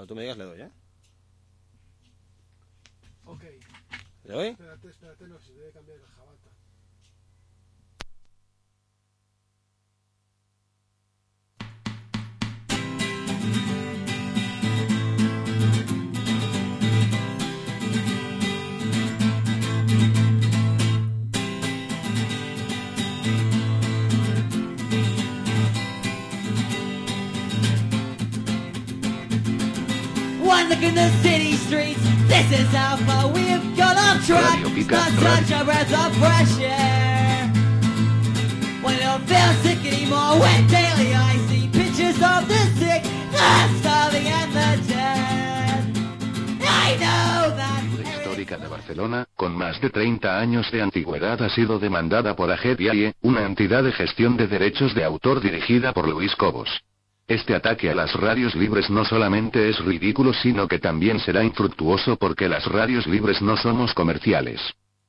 Cuando tú me digas le doy, ¿eh? Ok. ¿Le doy? Espérate, no, si debe cambiar la jabata. One look in the city streets, this is how far we've got off track. Radio Pica, Not such a breath of fresh air. When I don't feel sick anymore, when daily I see pictures of the sick, the starving and the dead. I know that. La histórica de Barcelona, con más de 30 años de antigüedad, ha sido demandada por AGEPIAE, una entidad de gestión de derechos de autor dirigida por Luis Cobos. Este ataque a las radios libres no solamente es ridículo, sino que también será infructuoso porque las radios libres no somos comerciales.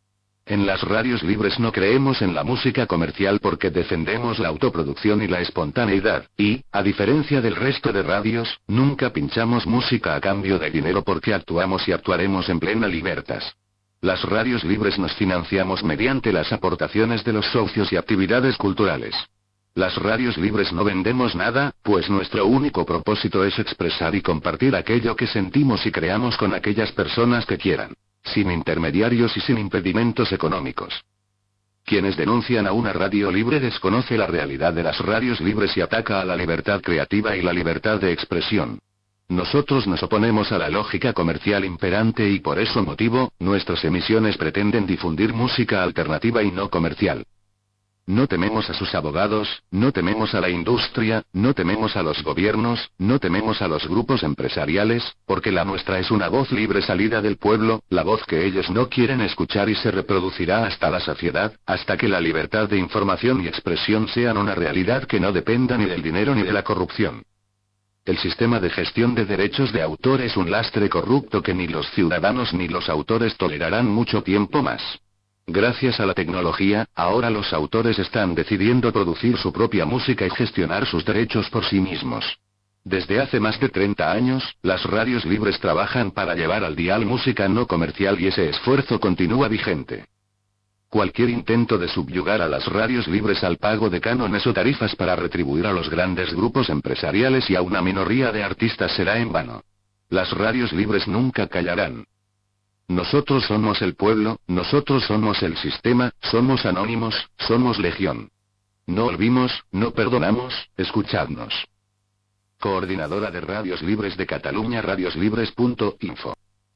En las radios libres no creemos en la música comercial porque defendemos la autoproducción y la espontaneidad, y, a diferencia del resto de radios, nunca pinchamos música a cambio de dinero porque actuamos y actuaremos en plena libertad. Las radios libres nos financiamos mediante las aportaciones de los socios y actividades culturales. Las radios libres no vendemos nada, pues nuestro único propósito es expresar y compartir aquello que sentimos y creamos con aquellas personas que quieran, sin intermediarios y sin impedimentos económicos. Quienes denuncian a una radio libre desconoce la realidad de las radios libres y ataca a la libertad creativa y la libertad de expresión. Nosotros nos oponemos a la lógica comercial imperante y por ese motivo, nuestras emisiones pretenden difundir música alternativa y no comercial. No tememos a sus abogados, no tememos a la industria, no tememos a los gobiernos, no tememos a los grupos empresariales, porque la nuestra es una voz libre salida del pueblo, la voz que ellos no quieren escuchar y se reproducirá hasta la saciedad, hasta que la libertad de información y expresión sean una realidad que no dependa ni del dinero ni de la corrupción. El sistema de gestión de derechos de autor es un lastre corrupto que ni los ciudadanos ni los autores tolerarán mucho tiempo más. Gracias a la tecnología, ahora los autores están decidiendo producir su propia música y gestionar sus derechos por sí mismos. Desde hace más de 30 años, las radios libres trabajan para llevar al dial música no comercial y ese esfuerzo continúa vigente. Cualquier intento de subyugar a las radios libres al pago de cánones o tarifas para retribuir a los grandes grupos empresariales y a una minoría de artistas será en vano. Las radios libres nunca callarán. Nosotros somos el pueblo, nosotros somos el sistema, somos anónimos, somos legión. No olvidemos, no perdonamos, escuchadnos. Coordinadora de Radios Libres de Cataluña, radioslibres.info.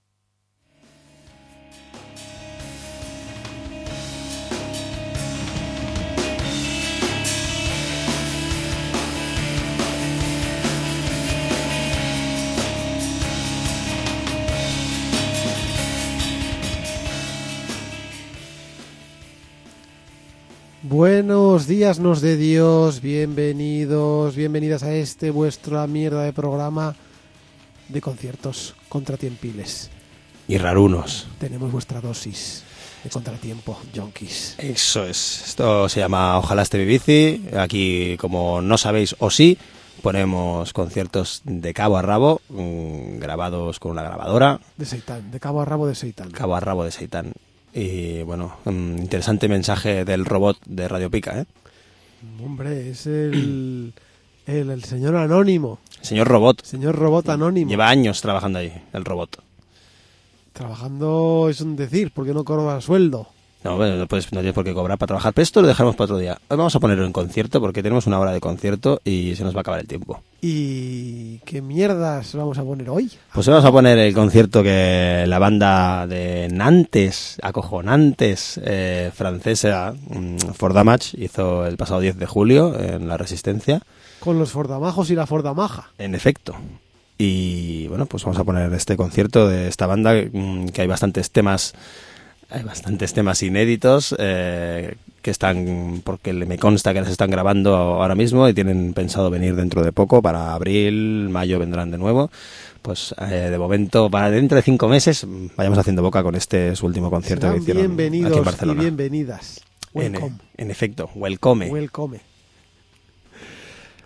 Buenos días, nos de Dios, bienvenidos, bienvenidas a este vuestra mierda de programa de conciertos contratiempiles. Y rarunos. Tenemos vuestra dosis de contratiempo, yonkis. Eso es. Esto se llama Ojalá esté mi bici. Aquí, como no sabéis o sí, ponemos conciertos de cabo a rabo, grabados con una grabadora. De Seitán, de cabo a rabo de Seitán. Cabo a rabo de Seitán. Y bueno, interesante mensaje del robot de Radio Pica, ¿eh? Hombre, es el señor anónimo. Señor robot. Señor robot anónimo. Lleva años trabajando ahí, el robot. Trabajando es un decir, porque no cobra sueldo. No, bueno, no tienes por qué cobrar para trabajar, pero esto lo dejamos para otro día. Hoy vamos a ponerlo en concierto porque tenemos una hora de concierto y se nos va a acabar el tiempo. ¿Y qué mierdas vamos a poner hoy? Pues hoy vamos a poner el concierto que la banda de Nantes, acojonantes, francesa, For Damage, hizo el pasado 10 de julio en La Resistencia. Con los Fordamajos y la Fordamaja. En efecto. Y bueno, pues vamos a poner este concierto de esta banda, que hay bastantes temas inéditos que están, porque me consta que las están grabando ahora mismo y tienen pensado venir dentro de poco, para abril, mayo vendrán de nuevo. Pues de momento, para dentro de 5 meses, vayamos haciendo boca con este su último concierto que hicieron bienvenidos aquí en Barcelona. Y bienvenidas. En efecto, welcome.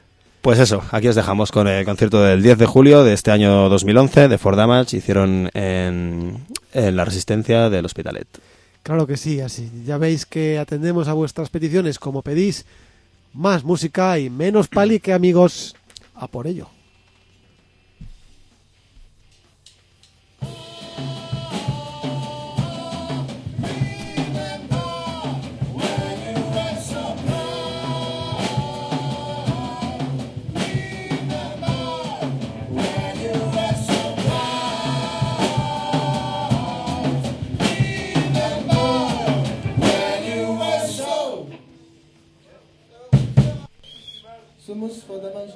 Pues eso, aquí os dejamos con el concierto del 10 de julio de este año 2011 de For Damage. Hicieron en la Resistencia del Hospitalet. Claro que sí, así. Ya veis que atendemos a vuestras peticiones como pedís. Más música y menos palique, amigos. A por ello. Somos For Damage.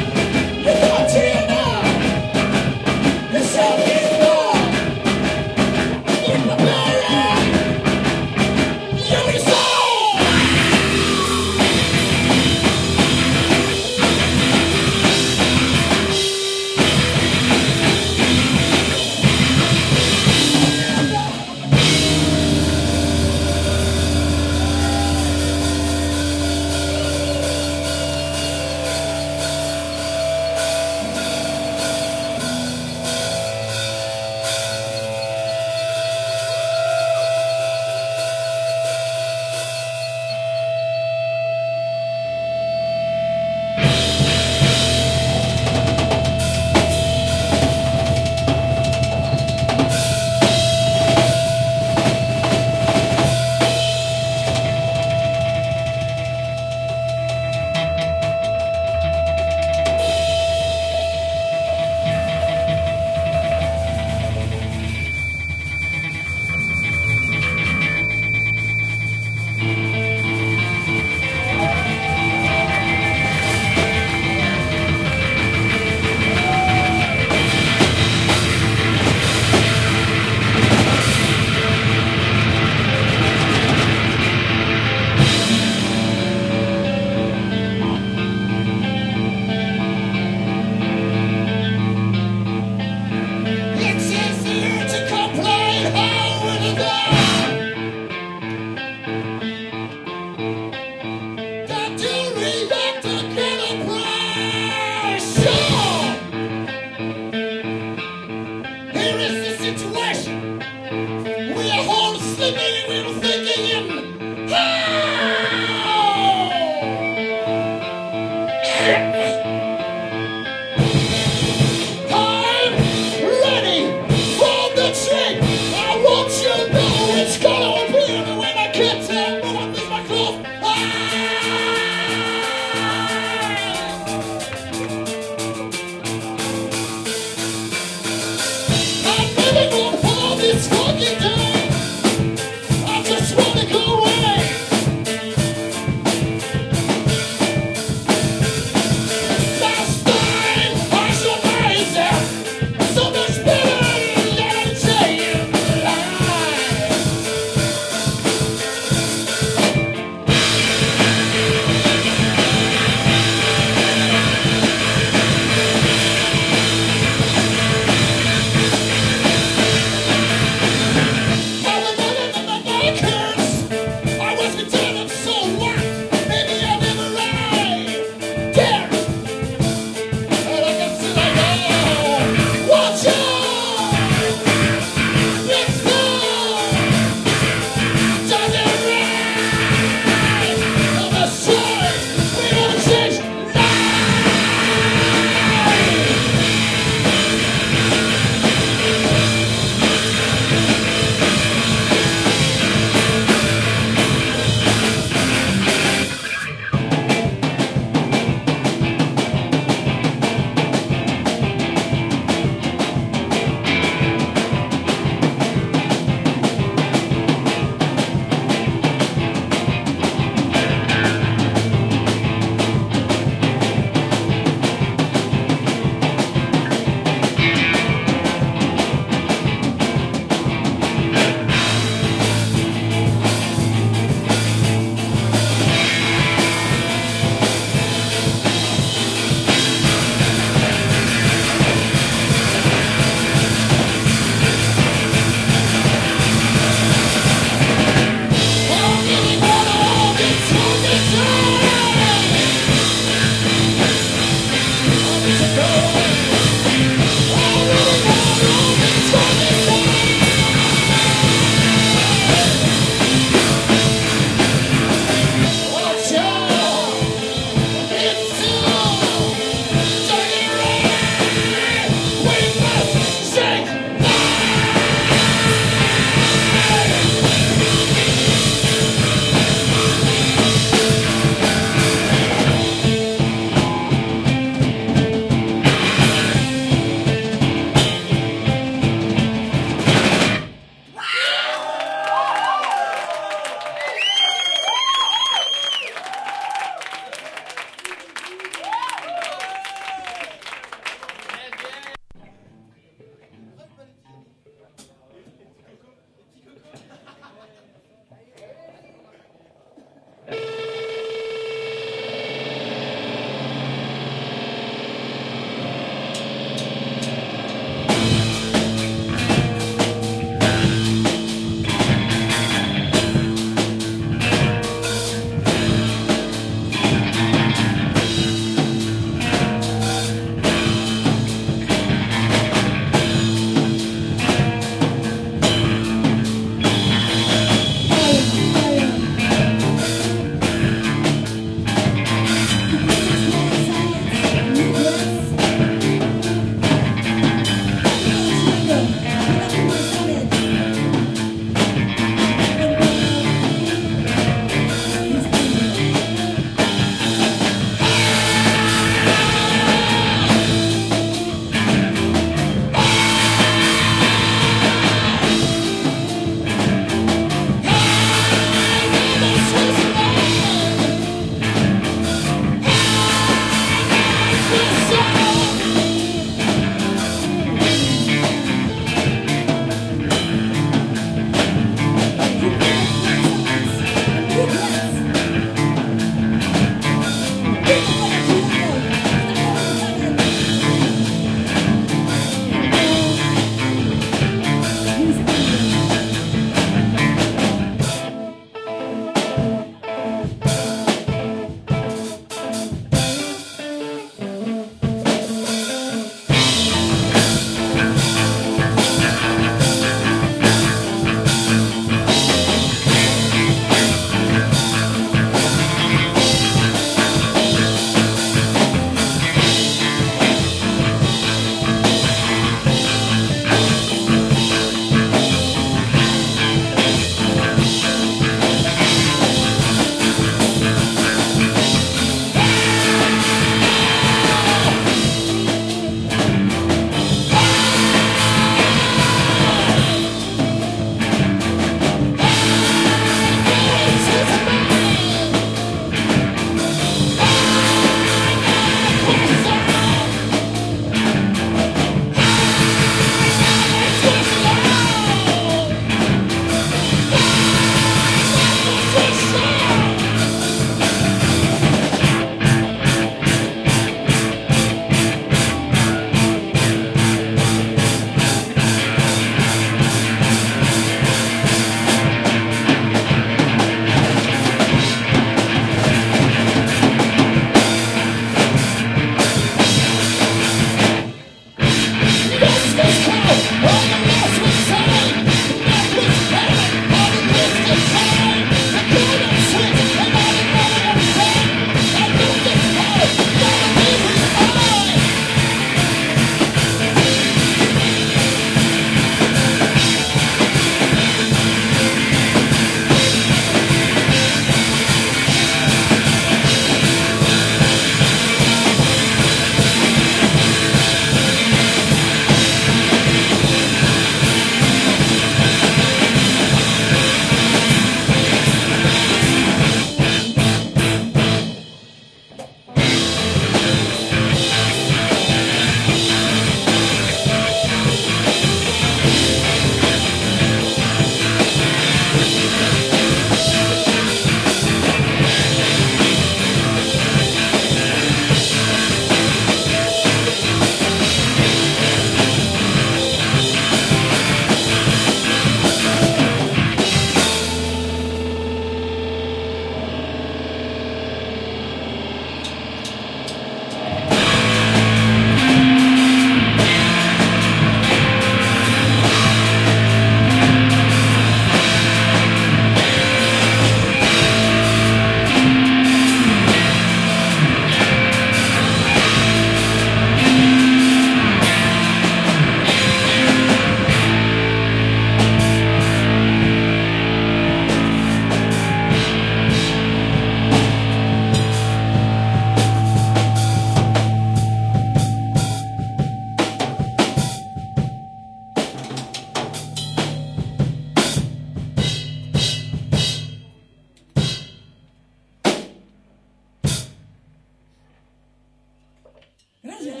Gracias.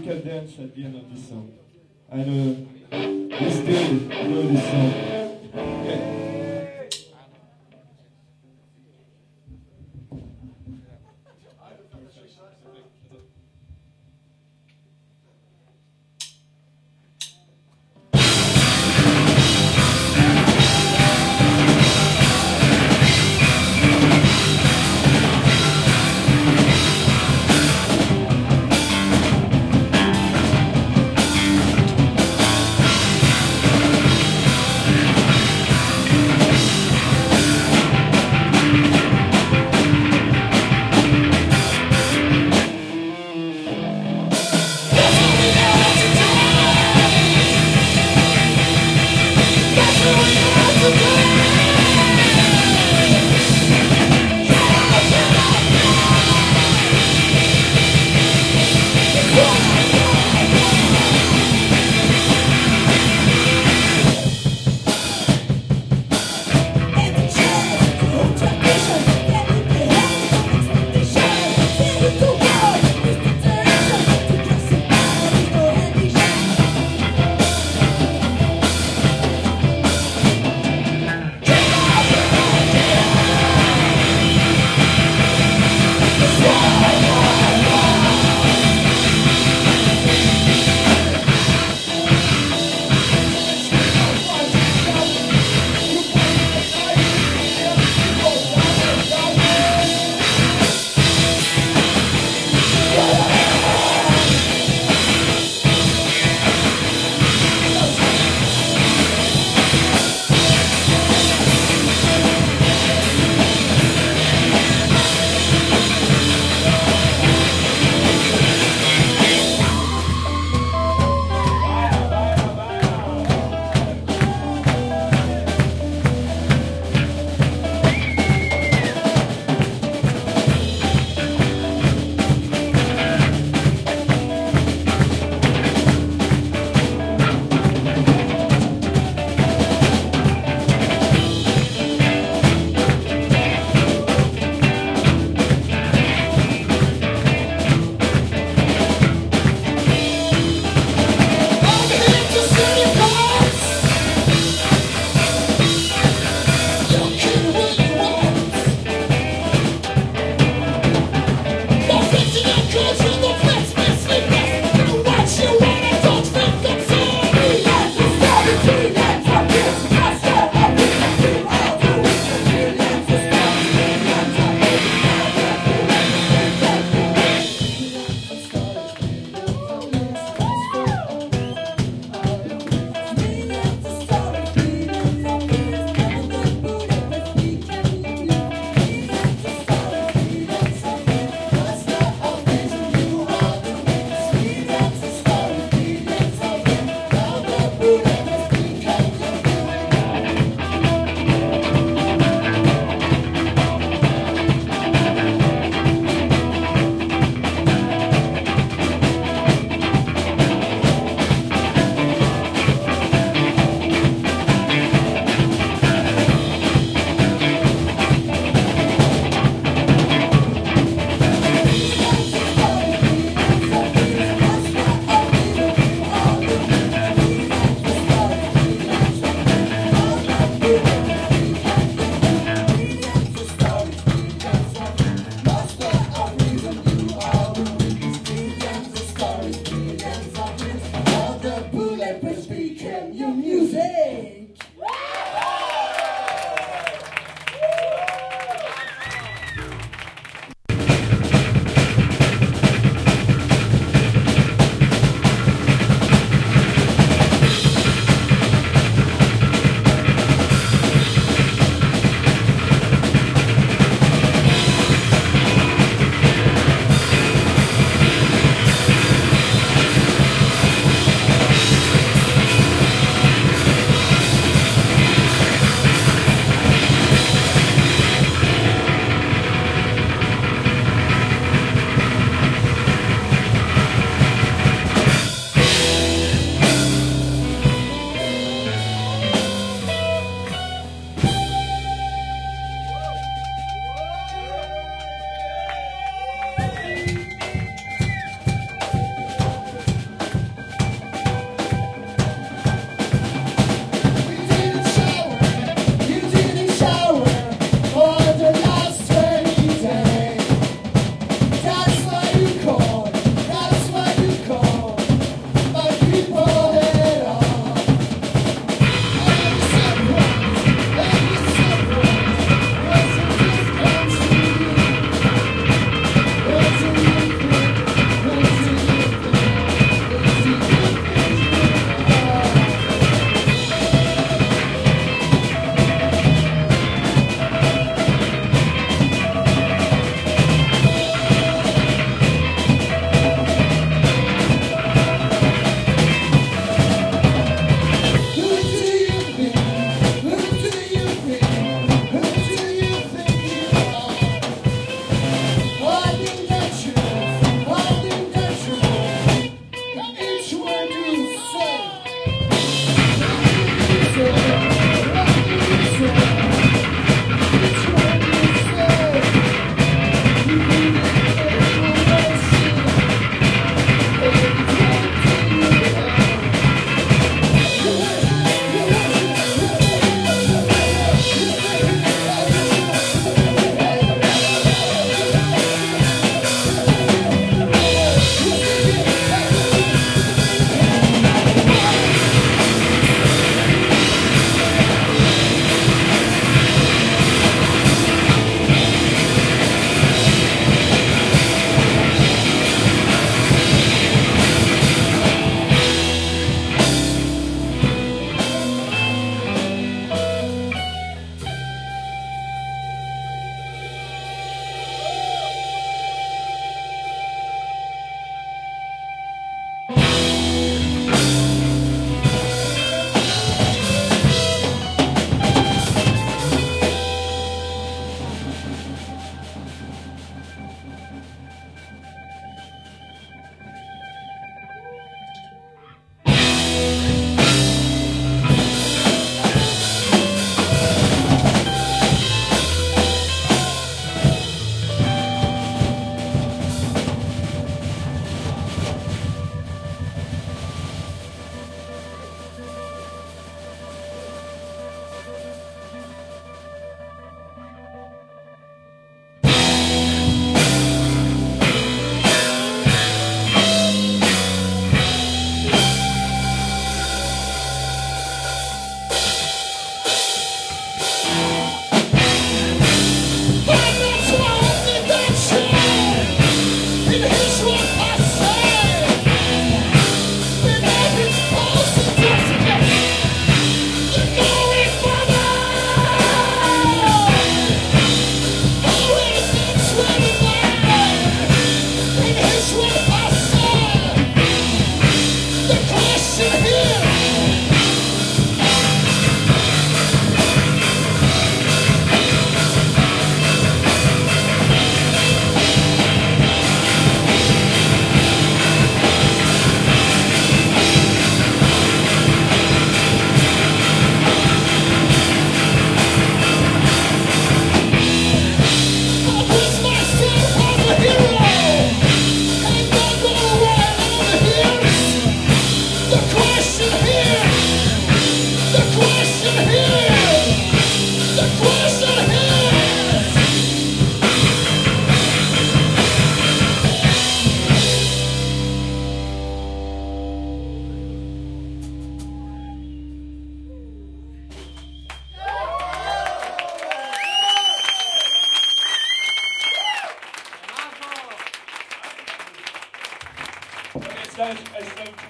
can dance at the end of this song. I know you still know this song. Okay.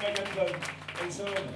Megaphone and so on.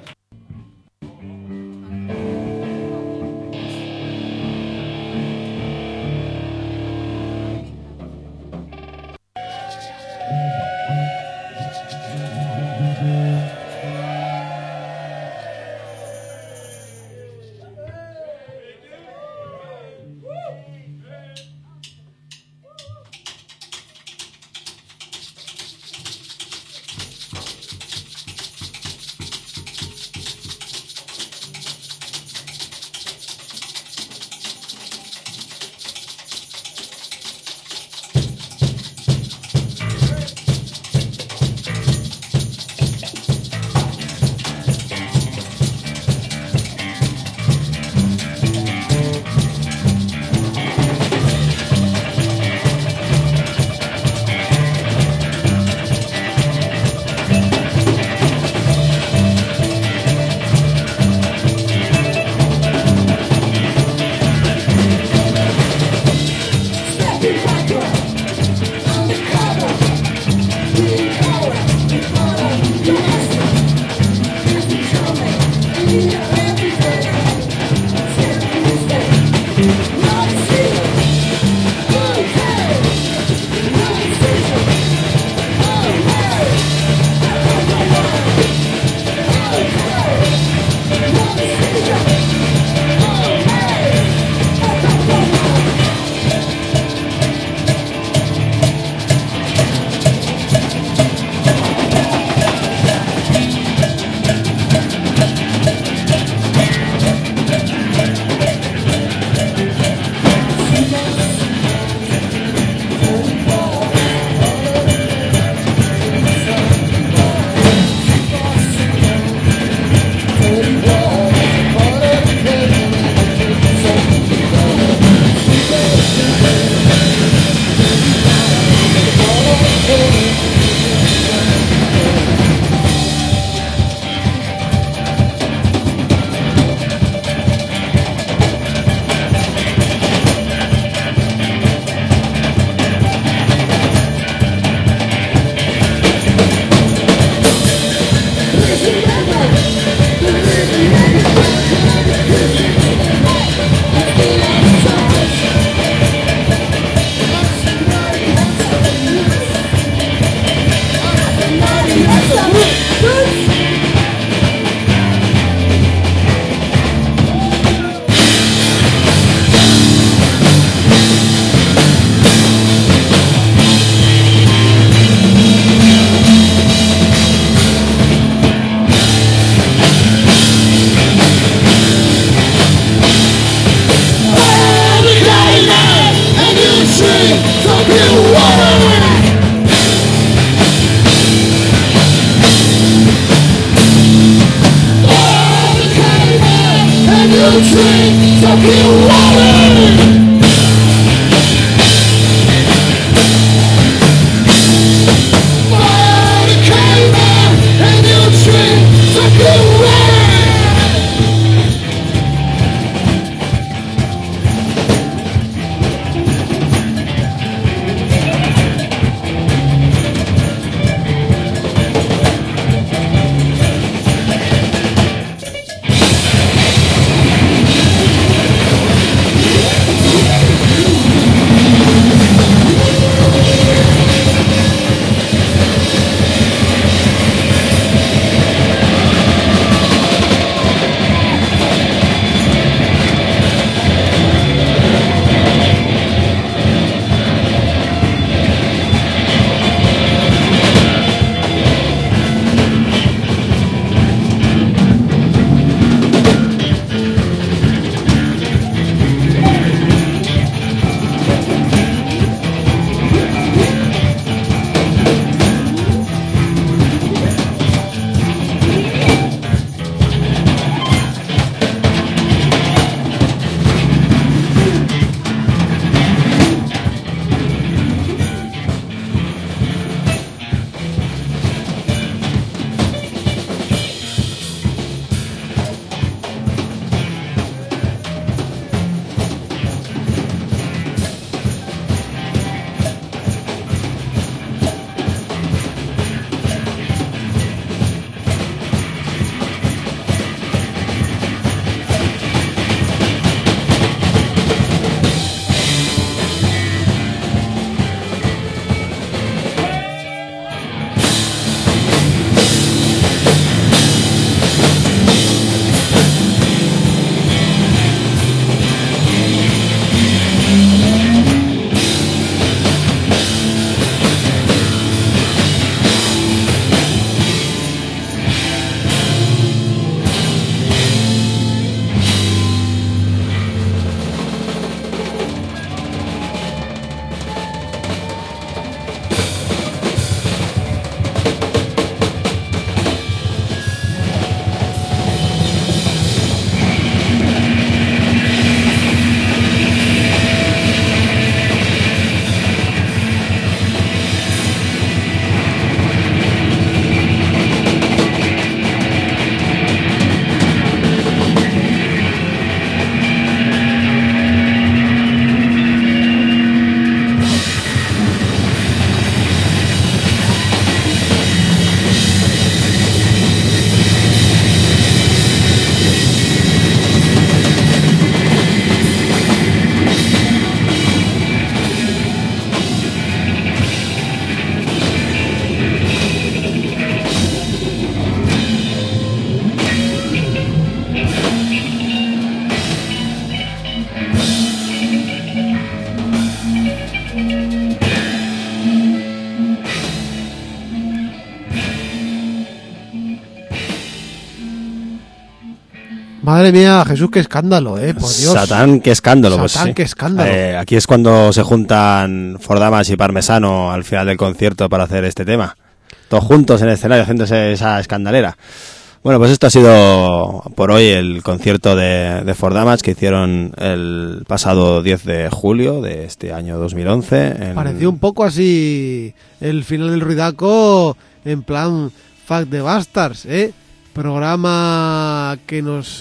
Madre mía, Jesús, qué escándalo, por Dios. Satán, qué escándalo. Satán, pues sí. qué escándalo. Aquí es cuando se juntan Fordamas y Parmesano al final del concierto para hacer este tema. Todos juntos en el escenario haciéndose esa escandalera. Bueno, pues esto ha sido por hoy el concierto de Fordamas que hicieron el pasado 10 de julio de este año 2011. Pareció un poco así el final del ruidaco en plan Fuck the Bastards, programa que nos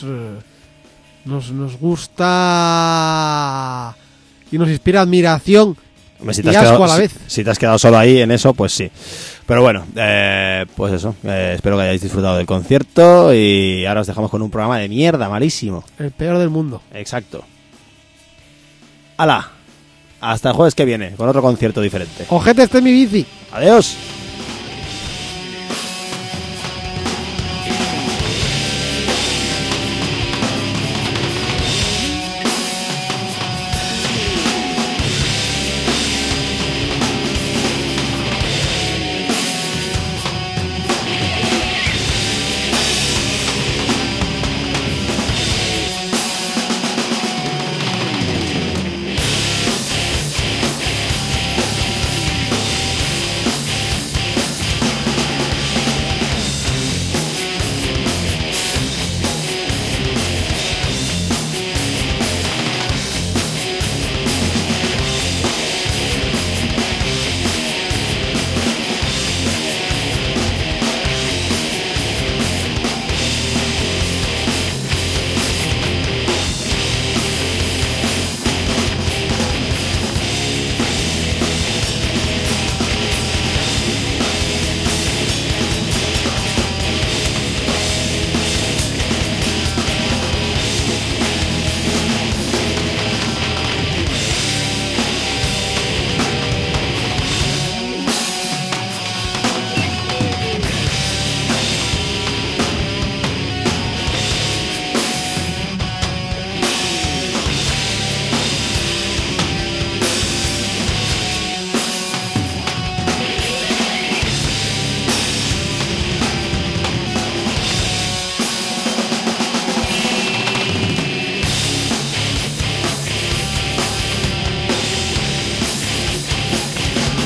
gusta y nos inspira admiración Hombre, y asco a la vez. Si te has quedado solo ahí en eso, pues sí. Pero bueno, pues eso. Espero que hayáis disfrutado del concierto y ahora os dejamos con un programa de mierda, malísimo. El peor del mundo. Exacto. ¡Hala! Hasta el jueves que viene, con otro concierto diferente. Ojete, este es mi bici. ¡Adiós!